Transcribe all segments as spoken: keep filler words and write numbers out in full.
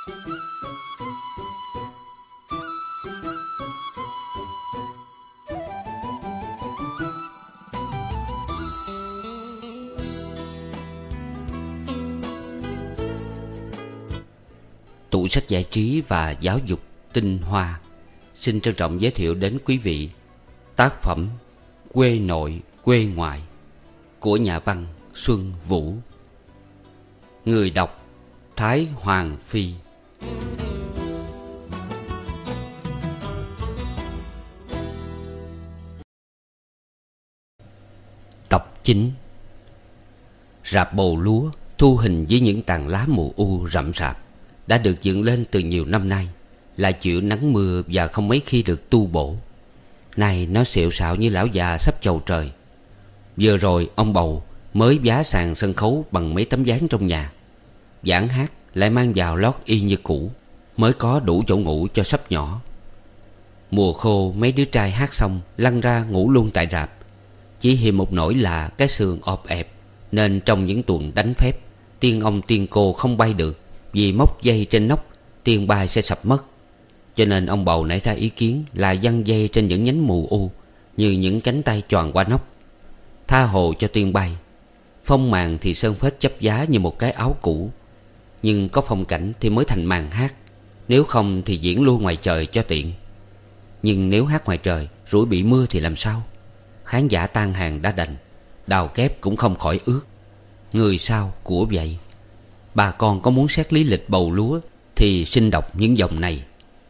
Tủ sách giải trí và giáo dục tinh hoa xin trân trọng giới thiệu đến quý vị tác phẩm Quê Nội Quê Ngoại của nhà văn Xuân Vũ. Người đọc Thái Hoàng Phi. Tập chín. Rạp bầu lúa thu hình với những tàn lá mù u rậm rạp đã được dựng lên từ nhiều năm nay, lại chịu nắng mưa và không mấy khi được tu bổ. Nay nó xịu xạo như lão già sắp chầu trời. Vừa rồi ông bầu mới vá sàn sân khấu bằng mấy tấm ván trong nhà. Giảng hát lại mang vào lót y như cũ, mới có đủ chỗ ngủ cho sắp nhỏ. Mùa khô mấy đứa trai hát xong lăn ra ngủ luôn tại rạp. Chỉ hiềm một nỗi là cái sườn ọp ẹp, nên trong những tuần đánh phép, tiên ông tiên cô không bay được, vì móc dây trên nóc tiên bay sẽ sập mất. Cho nên ông bầu nảy ra ý kiến là giăng dây trên những nhánh mù u như những cánh tay choàng qua nóc, tha hồ cho tiên bay. Phong màn thì sơn phết chấp giá như một cái áo cũ, nhưng có phong cảnh thì mới thành màn hát, nếu không thì diễn luôn ngoài trời cho tiện. Nhưng nếu hát ngoài trời rủi bị mưa thì làm sao? Khán giả tan hàng đã đành, đào kép cũng không khỏi ướt. Người sao của vậy. Bà con có muốn xét lý lịch bầu lúa thì xin đọc những dòng này.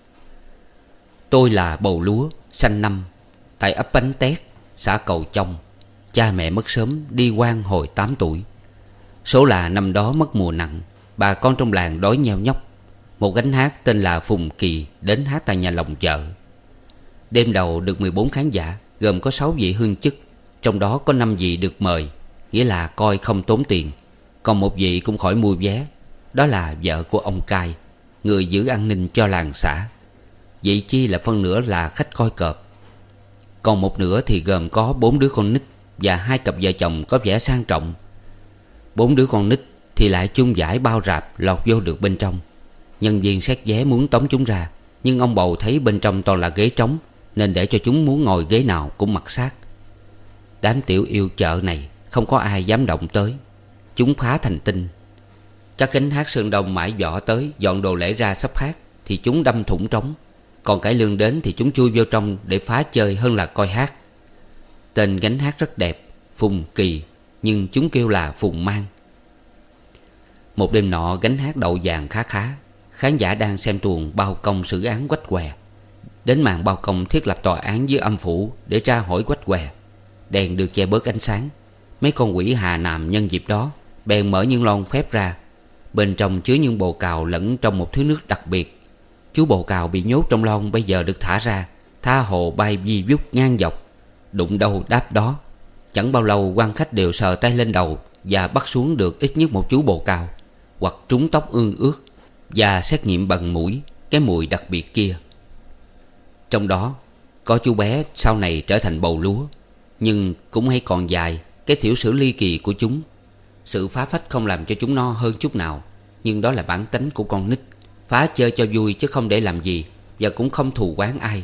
Tôi là bầu lúa sanh năm tại ấp Bánh Tét, xã Cầu Chông. Cha mẹ mất sớm đi quan hồi tám tuổi. Số là năm đó mất mùa nặng, bà con trong làng đói nheo nhóc. Một gánh hát tên là Phùng Kỳ đến hát tại nhà lòng chợ. Đêm đầu được mười bốn khán giả, gồm có sáu vị hương chức, trong đó có năm vị được mời, nghĩa là coi không tốn tiền. Còn một vị cũng khỏi mua vé, đó là vợ của ông Cai, người giữ an ninh cho làng xã. Vị chi là phân nửa là khách coi cọp. Còn một nửa thì gồm có bốn đứa con nít và hai cặp vợ chồng có vẻ sang trọng. Bốn đứa con nít thì lại chung giải bao rạp lọt vô được bên trong. Nhân viên xét vé muốn tống chúng ra, nhưng ông bầu thấy bên trong toàn là ghế trống, nên để cho chúng muốn ngồi ghế nào cũng mặc xác. Đám tiểu yêu chợ này không có ai dám động tới, chúng phá thành tinh. Các cánh hát Sơn Đông mãi võ tới dọn đồ lễ ra sắp hát thì chúng đâm thủng trống. Còn cải lương đến thì chúng chui vô trong để phá chơi hơn là coi hát. Tên gánh hát rất đẹp, Phùng Kỳ, nhưng chúng kêu là Phùng Mang. Một đêm nọ gánh hát đậu vàng khá khá. Khán giả đang xem tuồng bao công xử án quách què. Đến màn bao công thiết lập tòa án dưới âm phủ để tra hỏi quách què. Đèn được che bớt ánh sáng. Mấy con quỷ hà nàm nhân dịp đó bèn mở những lon phép ra. Bên trong chứa những bồ cào lẫn trong một thứ nước đặc biệt. Chú bồ cào bị nhốt trong lon bây giờ được thả ra, tha hồ bay vi vút ngang dọc, đụng đâu đáp đó. Chẳng bao lâu quan khách đều sờ tay lên đầu và bắt xuống được ít nhất một chú bồ cào, hoặc trúng tóc ương ướt, và xét nghiệm bằng mũi cái mùi đặc biệt kia. Trong đó có chú bé sau này trở thành bầu lúa, nhưng cũng hay còn dài cái thiểu sử ly kỳ của chúng. Sự phá phách không làm cho chúng no hơn chút nào, nhưng đó là bản tính của con nít, phá chơi cho vui chứ không để làm gì, và cũng không thù oán ai.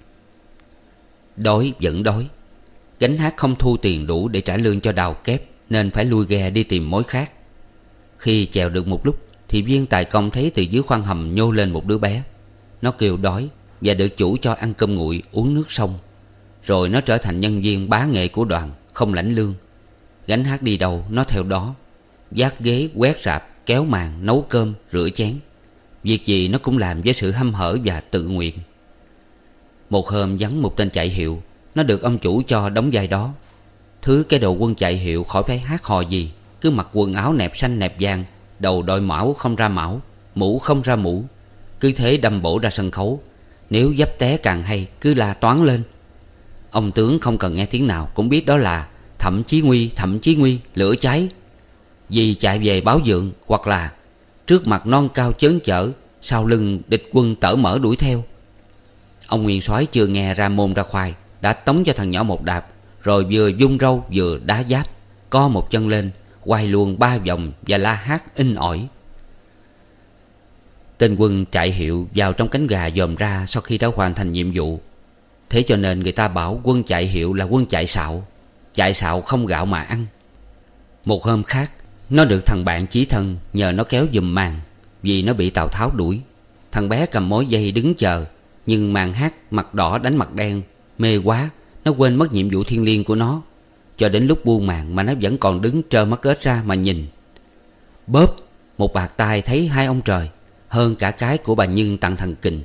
Đói vẫn đói. Gánh hát không thu tiền đủ để trả lương cho đào kép, nên phải lui ghe đi tìm mối khác. Khi chèo được một lúc thì viên tài công thấy từ dưới khoang hầm nhô lên một đứa bé. Nó kêu đói và được chủ cho ăn cơm nguội uống nước sông. Rồi nó trở thành nhân viên bá nghệ của đoàn, không lãnh lương. Gánh hát đi đâu nó theo đó, vác ghế, quét rạp, kéo màn, nấu cơm, rửa chén. Việc gì nó cũng làm với sự hăm hở và tự nguyện. Một hôm vắng một tên chạy hiệu, nó được ông chủ cho đóng vai đó. Thứ cái đồ quân chạy hiệu khỏi phải hát hò gì, cứ mặc quần áo nẹp xanh nẹp vàng, đầu đội mão không ra mão, mũ không ra mũ, cứ thế đâm bổ ra sân khấu. Nếu dấp té càng hay, cứ la toán lên. Ông tướng không cần nghe tiếng nào cũng biết đó là Thẩm Chí Nguy, Thẩm Chí Nguy, lửa cháy. Vì chạy về báo dượng, hoặc là trước mặt non cao chớn chở, sau lưng địch quân tở mở đuổi theo. Ông nguyên soái chưa nghe ra môn ra khoai, đã tống cho thằng nhỏ một đạp, rồi vừa vung râu vừa đá giáp, co một chân lên, quay luồn ba vòng và la hát in ỏi. Tên quân trại hiệu vào trong cánh gà dòm ra sau khi đã hoàn thành nhiệm vụ. Thế cho nên người ta bảo quân chạy hiệu là quân chạy xạo. Chạy xạo không gạo mà ăn. Một hôm khác, nó được thằng bạn chí thân nhờ nó kéo giùm màn, vì nó bị Tào Tháo đuổi. Thằng bé cầm mối dây đứng chờ, nhưng màn hát mặt đỏ đánh mặt đen, mê quá, nó quên mất nhiệm vụ thiêng liêng của nó. Cho đến lúc buông màn mà nó vẫn còn đứng trơ mắt ếch ra mà nhìn. Bóp, một bạt tai thấy hai ông trời, hơn cả cái của bà Nhân tặng thằng Kình.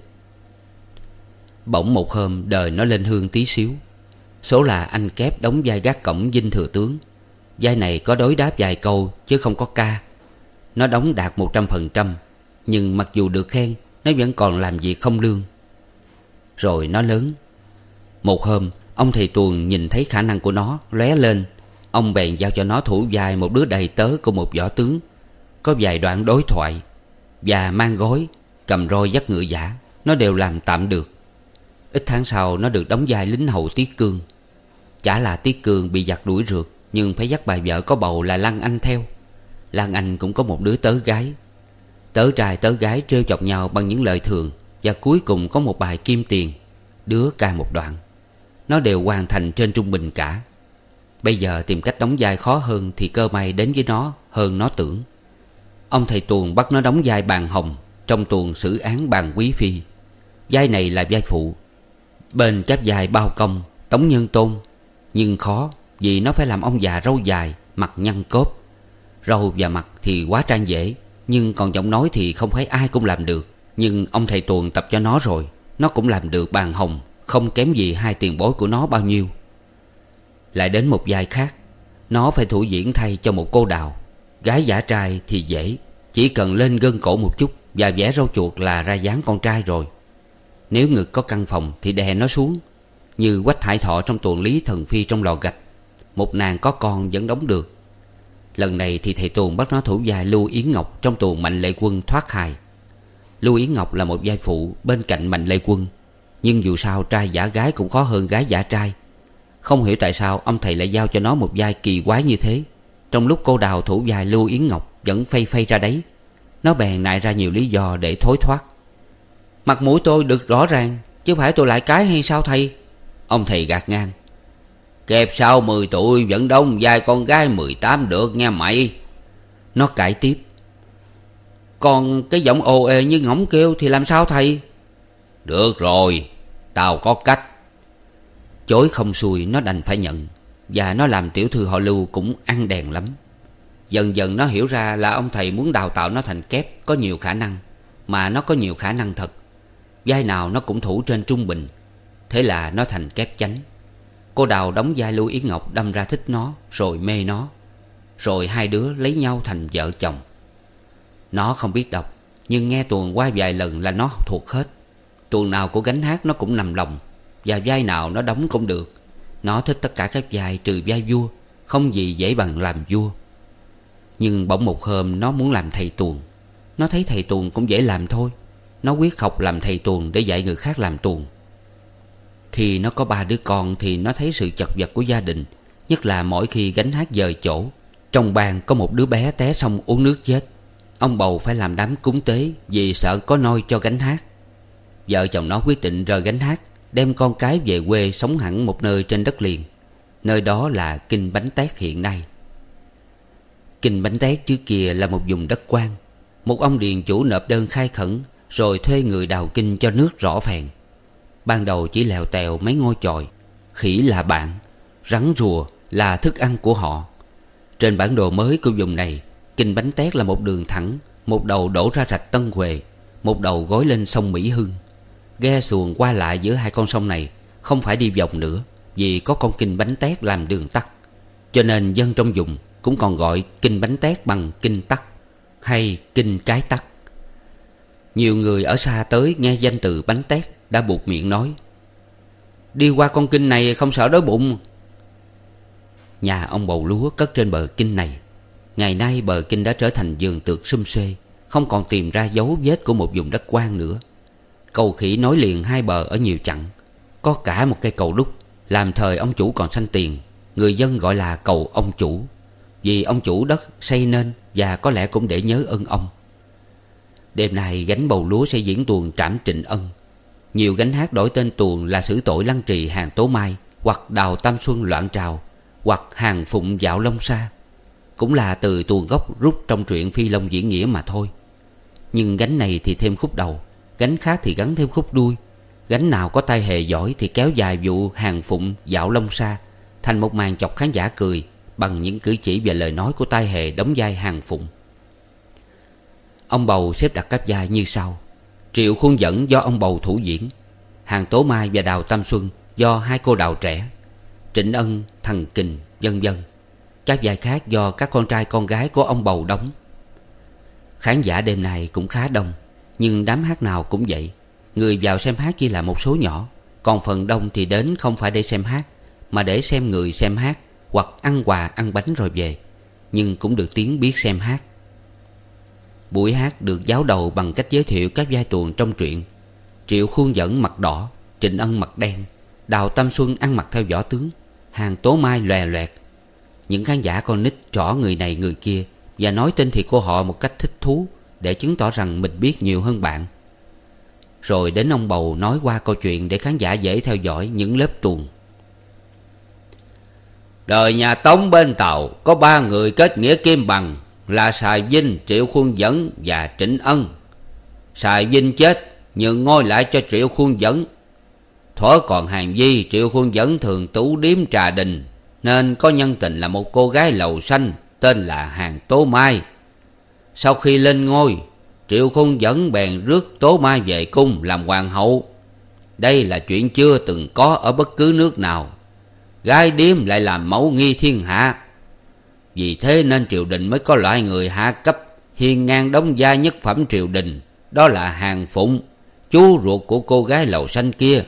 Bỗng một hôm đời nó lên hương tí xíu. Số là anh Kép đóng vai gác cổng dinh thừa tướng. Vai này có đối đáp vài câu chứ không có ca. Nó đóng đạt một trăm phần trăm. Nhưng mặc dù được khen, nó vẫn còn làm việc không lương. Rồi nó lớn. Một hôm ông thầy Tuồng nhìn thấy khả năng của nó lóe lên. Ông bèn giao cho nó thủ vai một đứa đầy tớ của một võ tướng. Có vài đoạn đối thoại và mang gối, cầm roi dắt ngựa giả, nó đều làm tạm được. Ít tháng sau nó được đóng vai lính hầu Tiết Cương. Chả là Tiết Cương bị giặc đuổi rượt, nhưng phải dắt bà vợ có bầu là Lan Anh theo. Lan Anh cũng có một đứa tớ gái. Tớ trai tớ gái trêu chọc nhau bằng những lời thường. Và cuối cùng có một bài kim tiền, đứa ca một đoạn. Nó đều hoàn thành trên trung bình cả. Bây giờ tìm cách đóng vai khó hơn thì cơ may đến với nó hơn nó tưởng. Ông thầy Tuồng bắt nó đóng vai Bàn Hồng trong tuồng xử án Bàn Quý Phi. Vai này là vai phụ. Bên các vai Bao Công, Tống Nhân Tôn. Nhưng khó, vì nó phải làm ông già râu dài, mặt nhăn cốp. Râu và mặt thì quá trang dễ, nhưng còn giọng nói thì không phải ai cũng làm được. Nhưng ông thầy Tuồng tập cho nó rồi, nó cũng làm được Bàn Hồng, không kém gì hai tiền bối của nó bao nhiêu. Lại đến một vai khác, nó phải thủ diễn thay cho một cô đào. Gái giả trai thì dễ, chỉ cần lên gân cổ một chút và vẽ râu chuột là ra dáng con trai rồi. Nếu ngực có căng phòng thì đè nó xuống, như Quách Hải Thọ trong tuồng Lý Thần Phi trong Lò Gạch. Một nàng có con vẫn đóng được. Lần này thì thầy Tuồng bắt nó thủ vai Lưu Yến Ngọc trong tuồng Mạnh Lệ Quân thoát hài. Lưu Yến Ngọc là một vai phụ bên cạnh Mạnh Lệ Quân. Nhưng dù sao trai giả gái cũng khó hơn gái giả trai. Không hiểu tại sao ông thầy lại giao cho nó một vai kỳ quái như thế. Trong lúc cô đào thủ vai Lưu Yến Ngọc vẫn phay phay ra đấy. Nó bèn nại ra nhiều lý do để thối thoát. Mặt mũi tôi được rõ ràng, chứ phải tôi lại cái hay sao thầy? Ông thầy gạt ngang. Kẹp sau mười tuổi vẫn đóng vai con gái mười tám được nha mày. Nó cãi tiếp. Còn cái giọng ồ ề như ngỗng kêu thì làm sao thầy? Được rồi, tao có cách. Chối không xuôi nó đành phải nhận. Và nó làm tiểu thư họ Lưu cũng ăn đèn lắm. Dần dần nó hiểu ra là ông thầy muốn đào tạo nó thành Kép có nhiều khả năng. Mà nó có nhiều khả năng thật. Vai nào nó cũng thủ trên trung bình. Thế là nó thành Kép chánh. Cô đào đóng vai Lưu Yến Ngọc đâm ra thích nó, rồi mê nó. Rồi hai đứa lấy nhau thành vợ chồng. Nó không biết đọc, nhưng nghe tuồng qua vài lần là nó thuộc hết. Tuồng nào của gánh hát nó cũng nằm lòng. Và vai nào nó đóng cũng được. Nó thích tất cả các vai trừ vai vua. Không gì dễ bằng làm vua. Nhưng bỗng một hôm nó muốn làm thầy tuồng. Nó thấy thầy tuồng cũng dễ làm thôi. Nó quyết học làm thầy tuồng để dạy người khác làm tuồng. Khi nó có ba đứa con thì nó thấy sự chật vật của gia đình. Nhất là mỗi khi gánh hát dời chỗ. Trong ban có một đứa bé té xong uống nước chết. Ông bầu phải làm đám cúng tế vì sợ có nôi cho gánh hát. Vợ chồng nó quyết định rời gánh hát, đem con cái về quê sống hẳn một nơi trên đất liền. Nơi đó là Kinh Bánh Tét hiện nay. Kinh Bánh Tét trước kia là một vùng đất quan. Một ông điền chủ nộp đơn khai khẩn, rồi thuê người đào kinh cho nước rõ phèn. Ban đầu chỉ lèo tèo mấy ngôi chòi. Khỉ là bạn, rắn rùa là thức ăn của họ. Trên bản đồ mới của vùng này, Kinh Bánh Tét là một đường thẳng. Một đầu đổ ra rạch Tân Huệ, một đầu gối lên sông Mỹ Hưng. Ghe xuồng qua lại giữa hai con sông này không phải đi vòng nữa, vì có con Kinh Bánh Tét làm đường tắt. Cho nên dân trong vùng cũng còn gọi Kinh Bánh Tét bằng Kinh Tắc hay Kinh Cái Tắc. Nhiều người ở xa tới nghe danh từ bánh tét đã buột miệng nói: đi qua con kinh này không sợ đói bụng. Nhà ông bầu lúa cất trên bờ kinh này. Ngày nay bờ kinh đã trở thành vườn tược sum xuê, không còn tìm ra dấu vết của một vùng đất quan nữa. Cầu khỉ nối liền hai bờ ở nhiều chặng. Có cả một cây cầu đúc, làm thời ông chủ còn xanh tiền. Người dân gọi là cầu ông chủ, vì ông chủ đất xây nên, và có lẽ cũng để nhớ ơn ông. Đêm nay gánh bầu lúa sẽ diễn tuồng trảm Trịnh Ân. Nhiều gánh hát đổi tên tuồng là xử tội Lăng Trì hàng Tố Mai, hoặc Đào Tam Xuân loạn trào, hoặc Hàng Phụng dạo Long Sa. Cũng là từ tuồng gốc rút trong truyện Phi Long Diễn Nghĩa mà thôi. Nhưng gánh này thì thêm khúc đầu, gánh khác thì gắn thêm khúc đuôi. Gánh nào có tay hề giỏi thì kéo dài vụ Hàng Phụng dạo Long Sa thành một màn chọc khán giả cười bằng những cử chỉ và lời nói của tay hề đóng vai Hàng Phụng. Ông Bầu xếp đặt các vai như sau: Triệu Khuôn Dẫn do ông Bầu thủ diễn, Hàng Tố Mai và Đào Tam Xuân do hai cô đào trẻ, Trịnh Ân, Thằng Kình, vân vân. Các vai khác do các con trai con gái của ông Bầu đóng. Khán giả đêm nay cũng khá đông, nhưng đám hát nào cũng vậy. Người vào xem hát chỉ là một số nhỏ, còn phần đông thì đến không phải để xem hát, mà để xem người xem hát, hoặc ăn quà ăn bánh rồi về, nhưng cũng được tiếng biết xem hát. Buổi hát được giáo đầu bằng cách giới thiệu các vai tuồng trong truyện. Triệu Khuôn Dẫn mặt đỏ, Trịnh Ân mặt đen, Đào Tam Xuân ăn mặc theo võ tướng, Hàng Tố Mai lòe loẹt. Những khán giả con nít trỏ người này người kia và nói tên thì cô họ một cách thích thú, để chứng tỏ rằng mình biết nhiều hơn bạn. Rồi đến ông Bầu nói qua câu chuyện để khán giả dễ theo dõi những lớp tuồng. Đời nhà Tống bên Tàu có ba người kết nghĩa kim bằng, là Sài Vinh, Triệu Khuôn Dẫn và Trịnh Ân. Sài Vinh chết, nhường ngôi lại cho Triệu Khuôn Dẫn. Thuở còn hàng di, Triệu Khuôn Dẫn thường tủ điếm trà đình, nên có nhân tình là một cô gái lầu xanh tên là Hàng Tố Mai. Sau khi lên ngôi, Triệu Khuôn Dẫn bèn rước Tố Mai về cung làm hoàng hậu. Đây là chuyện chưa từng có ở bất cứ nước nào. Gái điếm lại làm mẫu nghi thiên hạ. Vì thế nên triều đình mới có loại người hạ cấp hiên ngang đóng vai nhất phẩm triều đình, đó là Hàng Phụng, chú ruột của cô gái lầu xanh kia.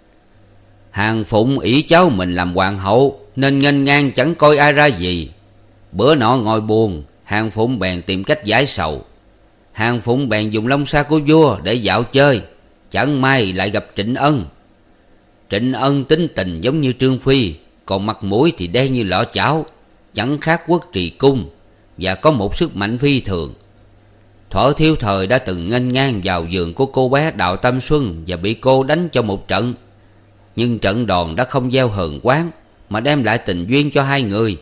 Hàng Phụng ỷ cháu mình làm hoàng hậu nên nghênh ngang chẳng coi ai ra gì. Bữa nọ ngồi buồn, Hàng Phụng bèn tìm cách giải sầu. Hàng Phụng bèn dùng long sa của vua để dạo chơi, chẳng may lại gặp Trịnh Ân. Trịnh Ân tính tình giống như Trương Phi, còn mặt mũi thì đen như lọ chảo, chẳng khác Quốc Trì Cung, và có một sức mạnh phi thường. Thuở thiếu thời đã từng nghênh ngang vào giường của cô bé Đào Tam Xuân và bị cô đánh cho một trận. Nhưng trận đòn đã không gieo hờn quán, mà đem lại tình duyên cho hai người.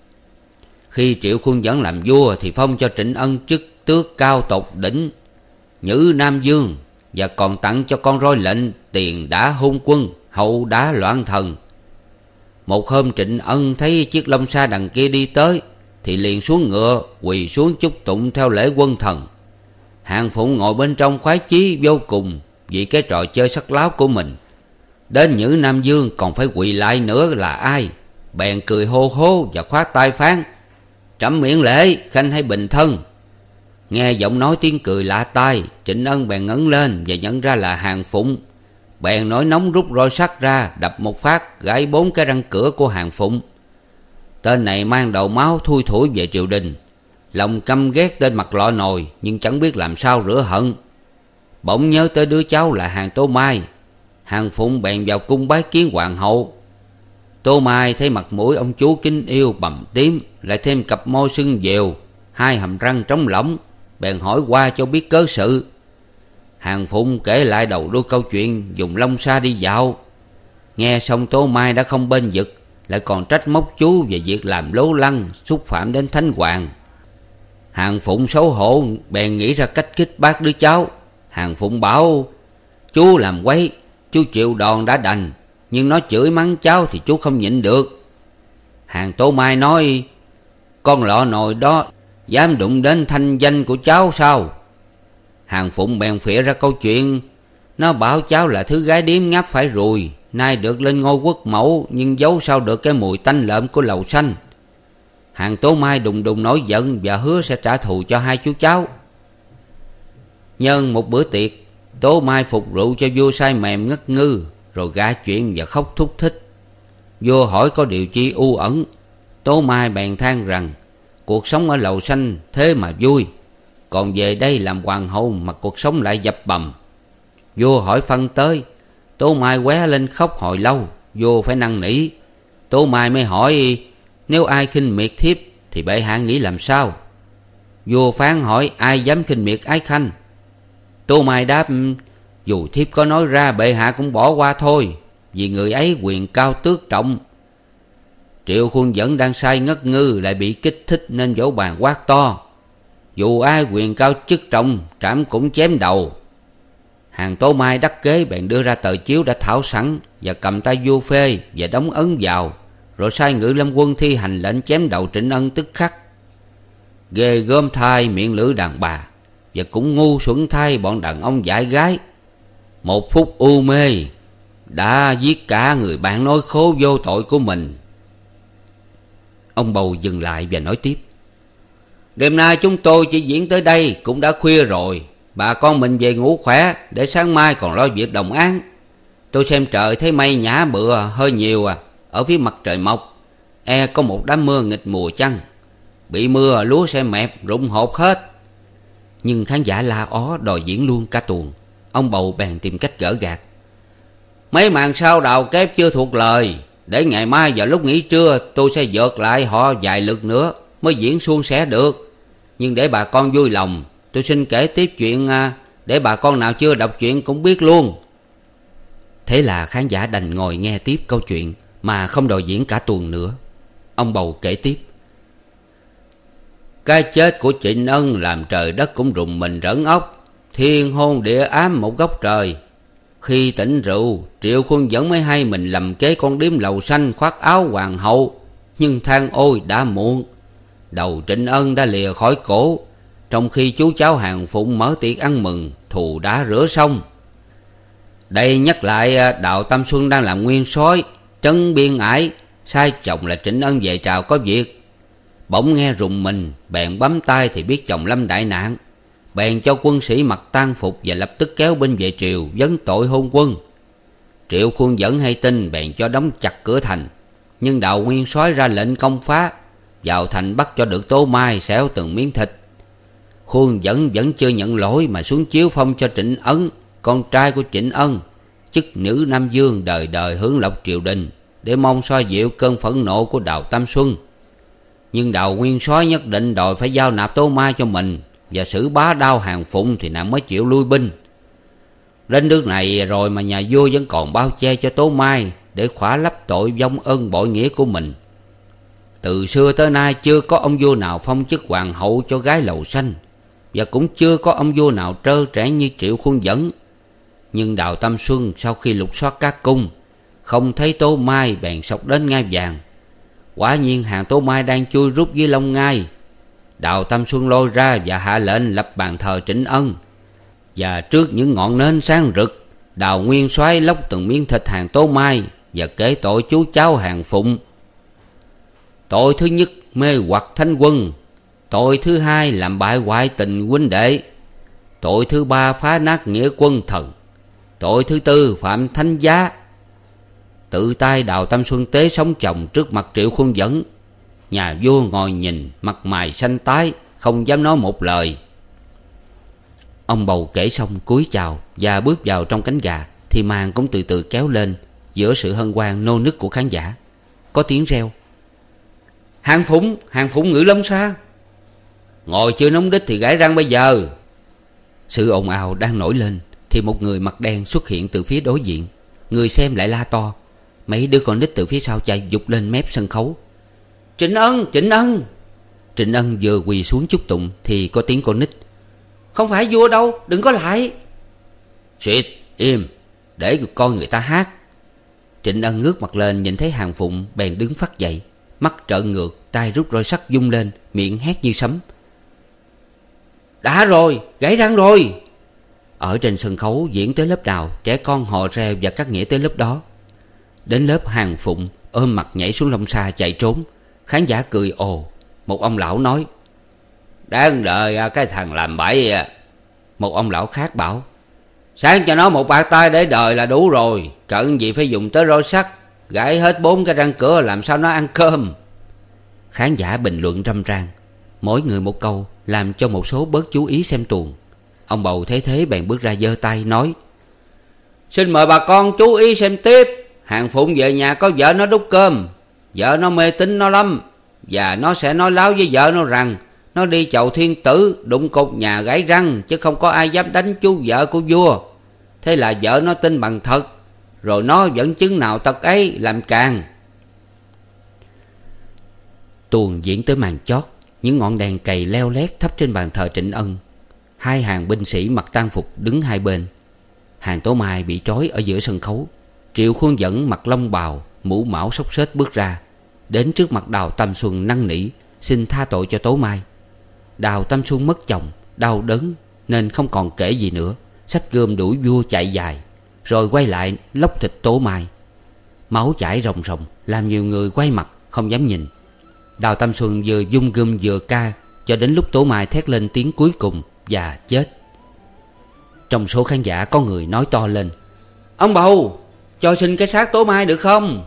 Khi Triệu Khuôn Dẫn làm vua thì phong cho Trịnh Ân chức tước cao tột đỉnh Nhữ Nam Dương, và còn tặng cho con roi lệnh tiền đã hôn quân, hậu đã loạn thần. Một hôm Trịnh Ân thấy chiếc long sa đằng kia đi tới, thì liền xuống ngựa quỳ xuống chúc tụng theo lễ quân thần. Hàng Phụng ngồi bên trong khoái chí vô cùng vì cái trò chơi sắc láo của mình. Đến Nhữ Nam Dương còn phải quỳ lại nữa là ai, bèn cười hô hô và khoát tay phán: Trẫm miễn lễ, khanh hãy bình thân. Nghe giọng nói tiếng cười lạ tai, Trịnh Ân bèn ngẩng lên và nhận ra là Hàng Phụng. Bèn nổi nóng rút roi sắt ra, đập một phát gãy bốn cái răng cửa của Hàng Phụng. Tên này mang đầu máu thui thủi về triều đình, lòng căm ghét tên mặt lọ nồi, nhưng chẳng biết làm sao rửa hận. Bỗng nhớ tới đứa cháu là Hàng Tố Mai, Hàng Phụng bèn vào cung bái kiến hoàng hậu. Tố Mai thấy mặt mũi ông chú kính yêu bầm tím, lại thêm cặp môi sưng dèo, hai hàm răng trống lỏng, bèn hỏi qua cho biết cớ sự. Hàng Phụng kể lại đầu đuôi câu chuyện dùng long sa đi dạo. Nghe xong Tố Mai đã không bên vực, lại còn trách móc chú về việc làm lố lăng, xúc phạm đến thánh hoàng. Hàng Phụng xấu hổ bèn nghĩ ra cách khích bác đứa cháu. Hàng Phụng bảo: Chú làm quấy, chú chịu đòn đã đành, nhưng nó chửi mắng cháu thì chú không nhịn được. Hàng Tố Mai nói: Con lọ nồi đó dám đụng đến thanh danh của cháu sao? Hàng Phụng bèn phịa ra câu chuyện: Nó bảo cháu là thứ gái điếm ngáp phải ruồi, nay được lên ngôi quốc mẫu, nhưng giấu sao được cái mùi tanh lợm của lầu xanh. Hàng Tố Mai đùng đùng nổi giận và hứa sẽ trả thù cho hai chú cháu. Nhân một bữa tiệc, Tố Mai phục rượu cho vua say mềm ngất ngư, rồi gã chuyện và khóc thúc thích. Vua hỏi có điều chi u ẩn. Tố Mai bèn than rằng cuộc sống ở lầu xanh thế mà vui, còn về đây làm hoàng hậu mà cuộc sống lại dập bầm. Vua hỏi phân tới, Tố Mai qué lên khóc hồi lâu. Vua phải năn nỉ. Tố Mai mới hỏi: Nếu ai khinh miệt thiếp thì bệ hạ nghĩ làm sao? Vua phán hỏi ai dám khinh miệt ái khanh. Tô Mai đáp: Dù thiếp có nói ra bệ hạ cũng bỏ qua thôi, vì người ấy quyền cao tước trọng. Triệu Khuôn Dẫn đang say ngất ngư, lại bị kích thích nên vỗ bàn quát to: Dù ai quyền cao chức trọng, trẫm cũng chém đầu. Hàng Tô Mai đắc kế bèn đưa ra tờ chiếu đã thảo sẵn, và cầm tay vua phê và đóng ấn vào, rồi sai Ngự Lâm Quân thi hành lệnh chém đầu Trịnh Ân tức khắc. Ghê gớm thay miệng lưỡi đàn bà, và cũng ngu xuẩn thay bọn đàn ông dại gái. Một phút u mê đã giết cả người bạn nói khố vô tội của mình. Ông Bầu dừng lại và nói tiếp: Đêm nay chúng tôi chỉ diễn tới đây, cũng đã khuya rồi. Bà con mình về ngủ khỏe, để sáng mai còn lo việc đồng án. Tôi xem trời thấy mây nhả bựa hơi nhiều à, ở phía mặt trời mọc. E có một đám mưa nghịch mùa chăng. Bị mưa lúa sẽ mẹp rụng hột hết. Nhưng khán giả la ó đòi diễn luôn cả tuồng. Ông Bầu bèn tìm cách gỡ gạt: Mấy màn sao đào kép chưa thuộc lời, để ngày mai vào lúc nghỉ trưa tôi sẽ vợt lại họ vài lượt nữa mới diễn suôn sẻ được. Nhưng để bà con vui lòng, tôi xin kể tiếp chuyện để bà con nào chưa đọc chuyện cũng biết luôn. Thế là khán giả đành ngồi nghe tiếp câu chuyện mà không đòi diễn cả tuồng nữa. Ông Bầu kể tiếp: Cái chết của Trịnh Ân làm trời đất cũng rùng mình rỡn ốc, thiên hôn địa ám một góc trời. Khi tỉnh rượu, Triệu Khuôn Dẫn mới hay mình lầm kế con điếm lầu xanh khoác áo hoàng hậu. Nhưng than ôi đã muộn, đầu Trịnh Ân đã lìa khỏi cổ, trong khi chú cháu Hàng Phụng mở tiệc ăn mừng, thù đã rửa xong. Đây nhắc lại Đào Tam Xuân đang làm nguyên soái trấn biên ải, sai chồng là Trịnh Ân về trào có việc. Bỗng nghe rùng mình, bèn bấm tay thì biết chồng lâm đại nạn. Bèn cho quân sĩ mặc tang phục và lập tức kéo binh về triều vấn tội hôn quân. Triệu Khuôn Dẫn hay tin bèn cho đóng chặt cửa thành. Nhưng Đào nguyên soái ra lệnh công phá, vào thành bắt cho được Tô Mai xẻo từng miếng thịt. Khuôn Dẫn vẫn chưa nhận lỗi mà xuống chiếu phong cho Trịnh Ấn, con trai của Trịnh Ân, chức nữ Nam Dương đời đời hưởng lộc triều đình, để mong xoa dịu cơn phẫn nộ của Đào Tam Xuân. Nhưng Đào nguyên soái nhất định đòi phải giao nạp Tô Mai cho mình, và xử bá đao Hàng Phụng thì nàng mới chịu lui binh. Đến nước này rồi mà nhà vua vẫn còn bao che cho Tô Mai, để khỏa lấp tội vong ơn bội nghĩa của mình. Từ xưa tới nay chưa có ông vua nào phong chức hoàng hậu cho gái lầu xanh, và cũng chưa có ông vua nào trơ trẽn như Triệu Khuôn Dẫn. Nhưng Đào Tam Xuân sau khi lục soát các cung, không thấy Tô Mai bèn sọc đến ngai vàng. Quả nhiên hàng Tô Mai đang chui rút dưới lông ngai. Đào Tam Xuân lôi ra và hạ lệnh lập bàn thờ Trịnh Ân. Và trước những ngọn nến sáng rực, Đào nguyên soái lóc từng miếng thịt hàng Tô Mai và kể tội chú cháu Hàng Phụng. Tội thứ nhất mê hoặc thánh quân. Tội thứ hai làm bại hoại tình huynh đệ. Tội thứ ba phá nát nghĩa quân thần. Tội thứ tư phạm thánh giá. Tự tay Đào Tam Xuân tế sống chồng trước mặt Triệu Khuôn Dẫn. Nhà vua ngồi nhìn, mặt mày xanh tái, không dám nói một lời. Ông Bầu kể xong cúi chào và bước vào trong cánh gà, thì màn cũng từ từ kéo lên giữa sự hân hoan nô nức của khán giả. Có tiếng reo: Hàng Phụng, Hàng Phụng Ngự Lâm Sa. Ngồi chưa nóng đít thì gãy răng bây giờ. Sự ồn ào đang nổi lên thì một người mặt đen xuất hiện từ phía đối diện. Người xem lại la to. Mấy đứa con nít từ phía sau chạy giục lên mép sân khấu: Trịnh Ân, Trịnh Ân. Trịnh Ân vừa quỳ xuống chúc tụng thì có tiếng con nít: Không phải vua đâu, đừng có lại. Xịt, im, để coi người ta hát. Trịnh Ân ngước mặt lên nhìn thấy Hàng Phụng bèn đứng phắt dậy, mắt trợn ngược, tay rút roi sắt vung lên, miệng hét như sấm: Đã rồi, gãy răng rồi. Ở trên sân khấu diễn tới lớp nào, trẻ con hò reo và cắt nghĩa tới lớp đó. Đến lớp Hàng Phụng ôm mặt nhảy xuống lông xa chạy trốn. Khán giả cười ồ. Một ông lão nói: Đáng đời cái thằng làm bậy. Một ông lão khác bảo: Sáng cho nó một bạt tay để đời là đủ rồi, cần gì phải dùng tới roi sắt, gãy hết bốn cái răng cửa làm sao nó ăn cơm. Khán giả bình luận râm ran, mỗi người một câu, làm cho một số bớt chú ý xem tuồng. Ông Bầu thấy thế bèn bước ra giơ tay nói: Xin mời bà con chú ý xem tiếp. Hàng Phụng về nhà có vợ nó đút cơm. Vợ nó mê tín nó lắm, và nó sẽ nói láo với vợ nó rằng Nó đi chầu thiên tử, đụng cột nhà gãy răng, chứ không có ai dám đánh chú vợ của vua. Thế là vợ nó tin bằng thật, rồi nó vẫn chứng nào tật ấy làm càng. Tuồng diễn tới màn chót. Những ngọn đèn cầy leo lét thắp trên bàn thờ Trịnh Ân. Hai hàng binh sĩ mặc tang phục đứng hai bên. Hàng Tố Mai bị trói ở giữa sân khấu. Triệu Khuôn Dẫn mặc long bào, mũ mão xốc xếch bước ra, đến trước mặt Đào Tam Xuân năn nỉ xin tha tội cho Tố Mai. Đào Tam Xuân mất chồng, đau đớn nên không còn kể gì nữa, xách gươm đuổi vua chạy dài, rồi quay lại lóc thịt Tố Mai. Máu chảy ròng ròng làm nhiều người quay mặt không dám nhìn. Đào Tam Xuân vừa vung gươm vừa ca cho đến lúc Tố Mai thét lên tiếng cuối cùng và chết. Trong số khán giả có người nói to lên: Ông bầu, cho xin cái xác Tố Mai được không?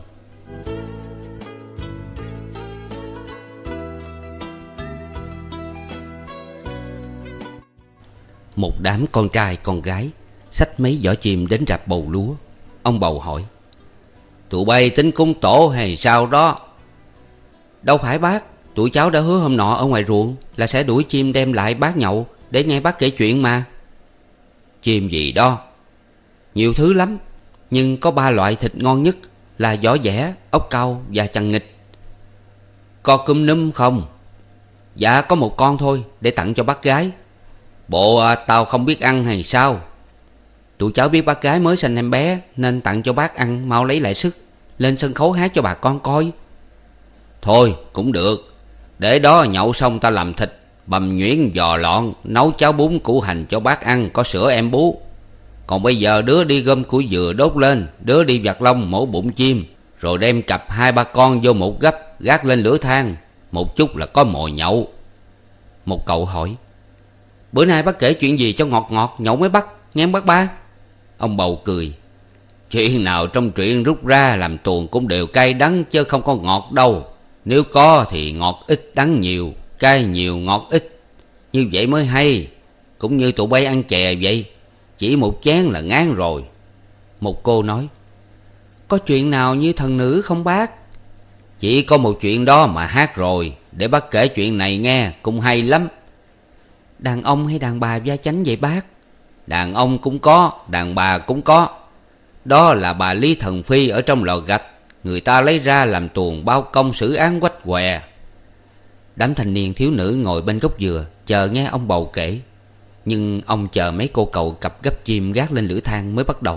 Một đám con trai con gái xách mấy giỏ chim đến rạp bầu lúa. Ông bầu hỏi: Tụi bay tính cúng tổ hay sao đó? Đâu phải bác, tụi cháu đã hứa hôm nọ ở ngoài ruộng là sẽ đuổi chim đem lại bác nhậu để nghe bác kể chuyện mà. Chim gì đó? Nhiều thứ lắm, nhưng có ba loại thịt ngon nhất là giỏ dẻ, ốc cau và chằn nghịch. Có cúm núm không? Dạ có một con thôi, để tặng cho bác gái. Bộ à, tao không biết ăn hay sao? Tụi cháu biết bác gái mới sanh em bé nên tặng cho bác ăn mau lấy lại sức, lên sân khấu hát cho bà con coi. Thôi cũng được, để đó nhậu xong tao làm thịt bằm nhuyễn giò lọn, nấu cháo bún củ hành cho bác ăn, có sữa em bú. Còn bây giờ đứa đi gom củi dừa đốt lên, đứa đi vặt lông mổ bụng chim, rồi đem cặp hai ba con vô một gấp gác lên lửa than, một chút là có mồi nhậu. Một cậu hỏi: Bữa nay bác kể chuyện gì cho ngọt ngọt nhậu mới bắt, nghe bác ba? Ông bầu cười: Chuyện nào trong truyện rút ra làm tuồng cũng đều cay đắng chứ không có ngọt đâu. Nếu có thì ngọt ít đắng nhiều, cay nhiều ngọt ít, như vậy mới hay. Cũng như tụi bay ăn chè vậy, chỉ một chén là ngán rồi. Một cô nói: Có chuyện nào như thần nữ không bác? Chỉ có một chuyện đó mà hát rồi, để bác kể chuyện này nghe, cũng hay lắm. Đàn ông hay đàn bà gia chánh vậy bác? Đàn ông cũng có, đàn bà cũng có. Đó là bà Lý Thần Phi ở trong lò gạch, người ta lấy ra làm tuồng bao công xử án quách què. Đám thanh niên thiếu nữ ngồi bên gốc dừa chờ nghe ông bầu kể. Nhưng ông chờ mấy cô cậu cặp gấp chim gác lên lửa than mới bắt đầu.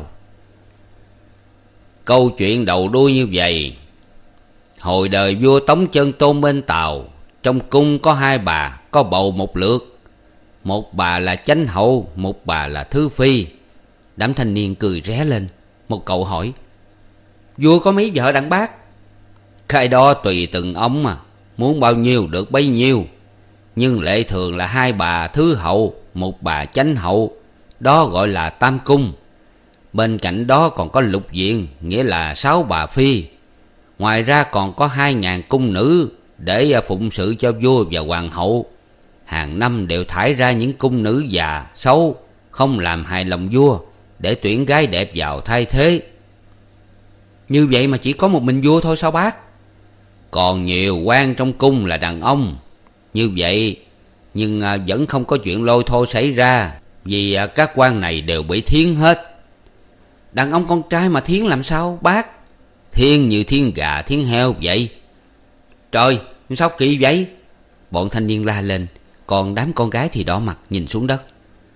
Câu chuyện đầu đuôi như vậy: Hồi đời vua Tống Chân Tôn bên Tàu, trong cung có hai bà, có bầu một lượt. Một bà là chánh hậu, một bà là thứ phi. Đám thanh niên cười ré lên. Một cậu hỏi: Vua có mấy vợ đặng bác? Cái đó tùy từng ông mà, muốn bao nhiêu được bấy nhiêu. Nhưng lệ thường là hai bà thứ hậu, một bà chánh hậu, đó gọi là tam cung. Bên cạnh đó còn có lục diện, nghĩa là sáu bà phi. Ngoài ra còn có hai ngàn cung nữ để phụng sự cho vua và hoàng hậu. Hàng năm đều thải ra những cung nữ già xấu, không làm hài lòng vua, để tuyển gái đẹp vào thay thế. Như vậy mà chỉ có một mình vua thôi sao bác? Còn nhiều quan trong cung là đàn ông. Như vậy nhưng vẫn không có chuyện lôi thôi xảy ra, vì các quan này đều bị thiến hết. Đàn ông con trai mà thiến làm sao bác? Thiến như thiến gà thiến heo vậy. Trời, sao kỳ vậy? Bọn thanh niên la lên. Còn đám con gái thì đỏ mặt nhìn xuống đất.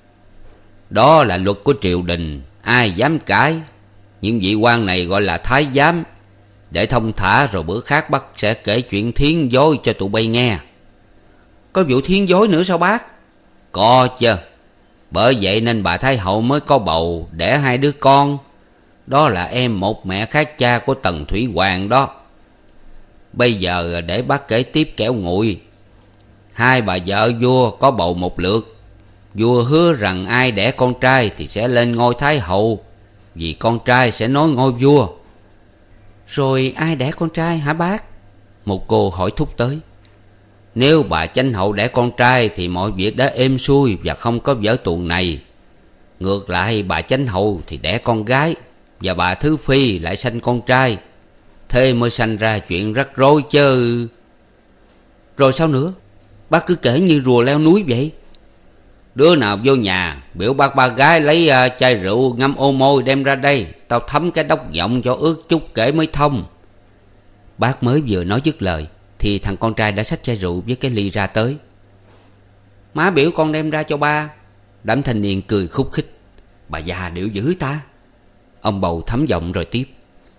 Đó là luật của triều đình, ai dám cãi. Những vị quan này gọi là thái giám. Để thông thả rồi bữa khác bác sẽ kể chuyện thiến dối cho tụi bay nghe. Có vụ thiến dối nữa sao bác? Có chứ. Bởi vậy nên bà Thái Hậu mới có bầu đẻ hai đứa con. Đó là em một mẹ khác cha của Tần Thủy Hoàng đó. Bây giờ để bác kể tiếp kẻo nguội. Hai bà vợ vua có bầu một lượt. Vua hứa rằng ai đẻ con trai thì sẽ lên ngôi Thái Hậu, vì con trai sẽ nối ngôi vua. Rồi ai đẻ con trai hả bác? Một cô hỏi thúc tới. Nếu bà chánh hậu đẻ con trai thì mọi việc đã êm xuôi và không có vở tuồng này. Ngược lại bà chánh hậu thì đẻ con gái, và bà thứ phi lại sanh con trai. Thế mới sanh ra chuyện rắc rối chứ. Rồi sao nữa? Bác cứ kể như rùa leo núi vậy. Đứa nào vô nhà biểu bác ba gái lấy uh, chai rượu ngâm ô môi đem ra đây. Tao thấm cái đốc giọng cho ướt chút kể mới thông. Bác mới vừa nói dứt lời thì thằng con trai đã xách chai rượu với cái ly ra tới. Má biểu con đem ra cho ba. Đám thanh niên cười khúc khích. Bà già điệu dữ ta. Ông bầu thấm giọng rồi tiếp.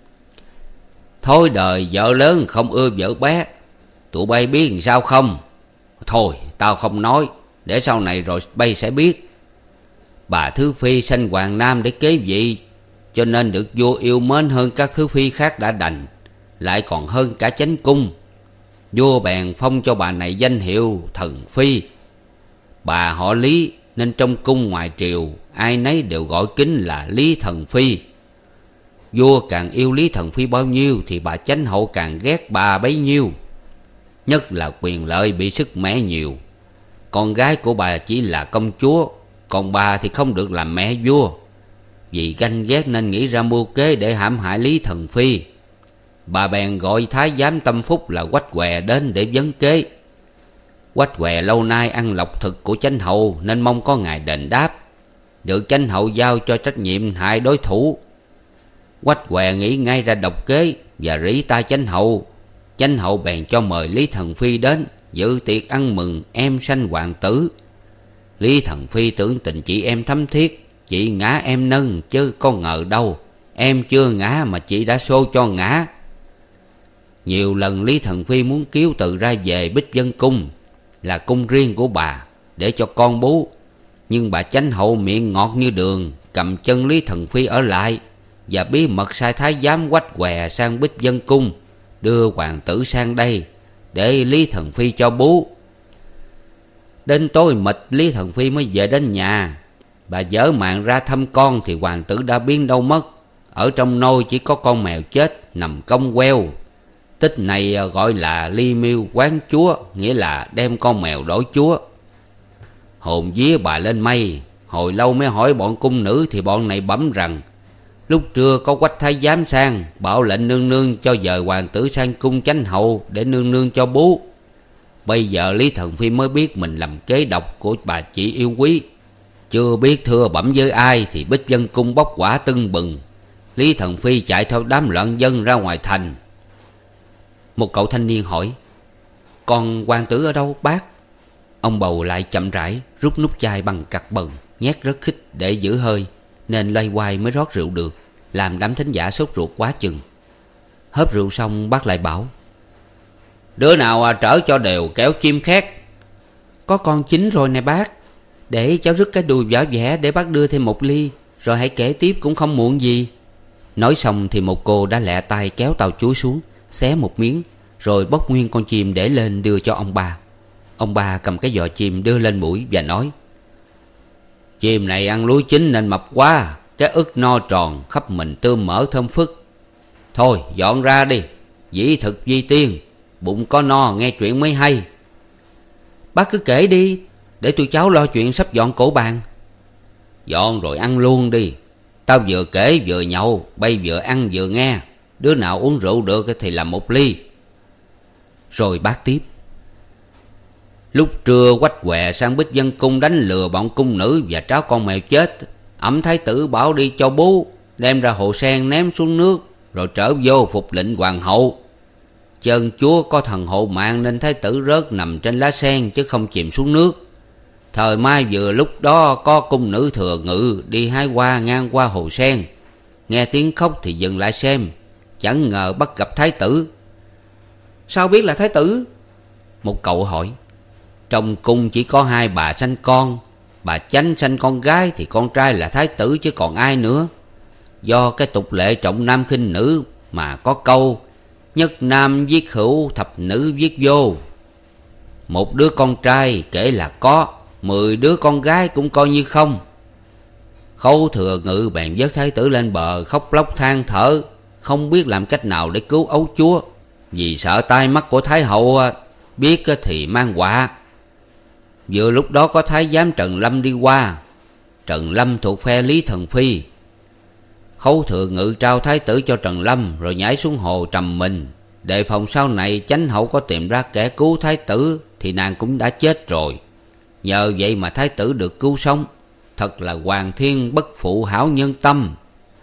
Thôi đời vợ lớn không ưa vợ bé. Tụi bay biết làm sao không? Thôi tao không nói, để sau này rồi bay sẽ biết. Bà Thứ Phi sanh Hoàng Nam để kế vị, cho nên được vua yêu mến hơn các Thứ Phi khác đã đành, lại còn hơn cả chánh cung. Vua bèn phong cho bà này danh hiệu Thần Phi. Bà họ Lý nên trong cung ngoài triều ai nấy đều gọi kính là Lý Thần Phi. Vua càng yêu Lý Thần Phi bao nhiêu thì bà chánh hậu càng ghét bà bấy nhiêu. Nhất là quyền lợi bị sức mẻ nhiều. Con gái của bà chỉ là công chúa, còn bà thì không được làm mẹ vua. Vì ganh ghét nên nghĩ ra mưu kế để hãm hại Lý Thần Phi. Bà bèn gọi thái giám tâm phúc là Quách Què đến để vấn kế. Quách Què lâu nay ăn lộc thực của chánh hậu nên mong có ngày đền đáp. Được chánh hậu giao cho trách nhiệm hại đối thủ. Quách Què nghĩ ngay ra độc kế và rỉ tai chánh hậu. Chánh hậu bèn cho mời Lý Thần Phi đến dự tiệc ăn mừng em sanh hoàng tử. Lý Thần Phi tưởng tình chị em thấm thiết, chị ngã em nâng, chứ có ngờ đâu em chưa ngã mà chị đã xô cho ngã. Nhiều lần Lý Thần Phi muốn kiếu từ ra về Bích Vân Cung, là cung riêng của bà, để cho con bú. Nhưng bà chánh hậu miệng ngọt như đường, cầm chân Lý Thần Phi ở lại, và bí mật sai thái giám Quách Què sang Bích Vân Cung, đưa hoàng tử sang đây để Lý Thần Phi cho bú. Đến tối mịt Lý Thần Phi mới về đến nhà. Bà dở mạng ra thăm con thì hoàng tử đã biến đâu mất. Ở trong nôi chỉ có con mèo chết nằm cong queo. Tích này gọi là ly miêu quán chúa, nghĩa là đem con mèo đổi chúa. Hồn vía bà lên mây. Hồi lâu mới hỏi bọn cung nữ thì bọn này bẩm rằng lúc trưa có Quách thái giám sang, bảo lệnh nương nương cho dời hoàng tử sang cung chánh hậu để nương nương cho bú. Bây giờ Lý Thần Phi mới biết mình làm kế độc của bà chị yêu quý. Chưa biết thưa bẩm với ai thì Bích Vân Cung bốc quả tưng bừng. Lý Thần Phi chạy theo đám loạn dân ra ngoài thành. Một cậu thanh niên hỏi: Còn hoàng tử ở đâu bác? Ông bầu lại chậm rãi rút nút chai bằng cặt bần, nhét rất khích để giữ hơi, nên loay hoay mới rót rượu được, làm đám thính giả sốt ruột quá chừng. Hớp rượu xong bác lại bảo: Đứa nào à, trở cho đều kéo chim khét. Có con chín rồi nè bác. Để cháu rứt cái đùi vỏ vẽ để bác đưa thêm một ly, rồi hãy kể tiếp cũng không muộn gì. Nói xong thì một cô đã lẹ tay kéo tàu chuối xuống, xé một miếng, rồi bóc nguyên con chim để lên đưa cho ông ba. Ông ba cầm cái giò chim đưa lên mũi và nói: Chim này ăn lúa chín nên mập quá, trái ức no tròn, khắp mình tươm mỡ thơm phức. Thôi dọn ra đi, dĩ thực vi tiên, bụng có no nghe chuyện mới hay. Bác cứ kể đi, để tụi cháu lo chuyện sắp dọn cổ bàn. Dọn rồi ăn luôn đi. Tao vừa kể vừa nhậu, bay vừa ăn vừa nghe. Đứa nào uống rượu được thì làm một ly. Rồi bác tiếp: Lúc trưa Quách Què sang Bích Vân Cung đánh lừa bọn cung nữ và tráo con mèo chết. Ẵm thái tử bảo đi cho bú, đem ra hồ sen ném xuống nước, rồi trở vô phục lệnh hoàng hậu. Chân chúa có thần hộ mạng nên thái tử rớt nằm trên lá sen chứ không chìm xuống nước. Thời mai vừa lúc đó có cung nữ Thừa Ngự đi hái hoa ngang qua hồ sen, nghe tiếng khóc thì dừng lại xem, chẳng ngờ bắt gặp thái tử. Sao biết là thái tử? Một cậu hỏi. Trong cung chỉ có hai bà sanh con, bà chánh sanh con gái thì con trai là thái tử chứ còn ai nữa. Do cái tục lệ trọng nam khinh nữ mà có câu nhất nam viết hữu, thập nữ viết vô. Một đứa con trai kể là có, mười đứa con gái cũng coi như không. Khâu Thừa Ngự bèn vớt thái tử lên bờ, khóc lóc than thở, không biết làm cách nào để cứu ấu chúa, vì sợ tai mắt của thái hậu biết thì mang họa. Vừa lúc đó có thái giám Trần Lâm đi qua. Trần Lâm thuộc phe Lý Thần Phi. Khâu Thừa Ngự trao thái tử cho Trần Lâm, rồi nhảy xuống hồ trầm mình, đề phòng sau này chánh hậu có tìm ra kẻ cứu thái tử thì nàng cũng đã chết rồi. Nhờ vậy mà thái tử được cứu sống. Thật là hoàng thiên bất phụ hảo nhân tâm.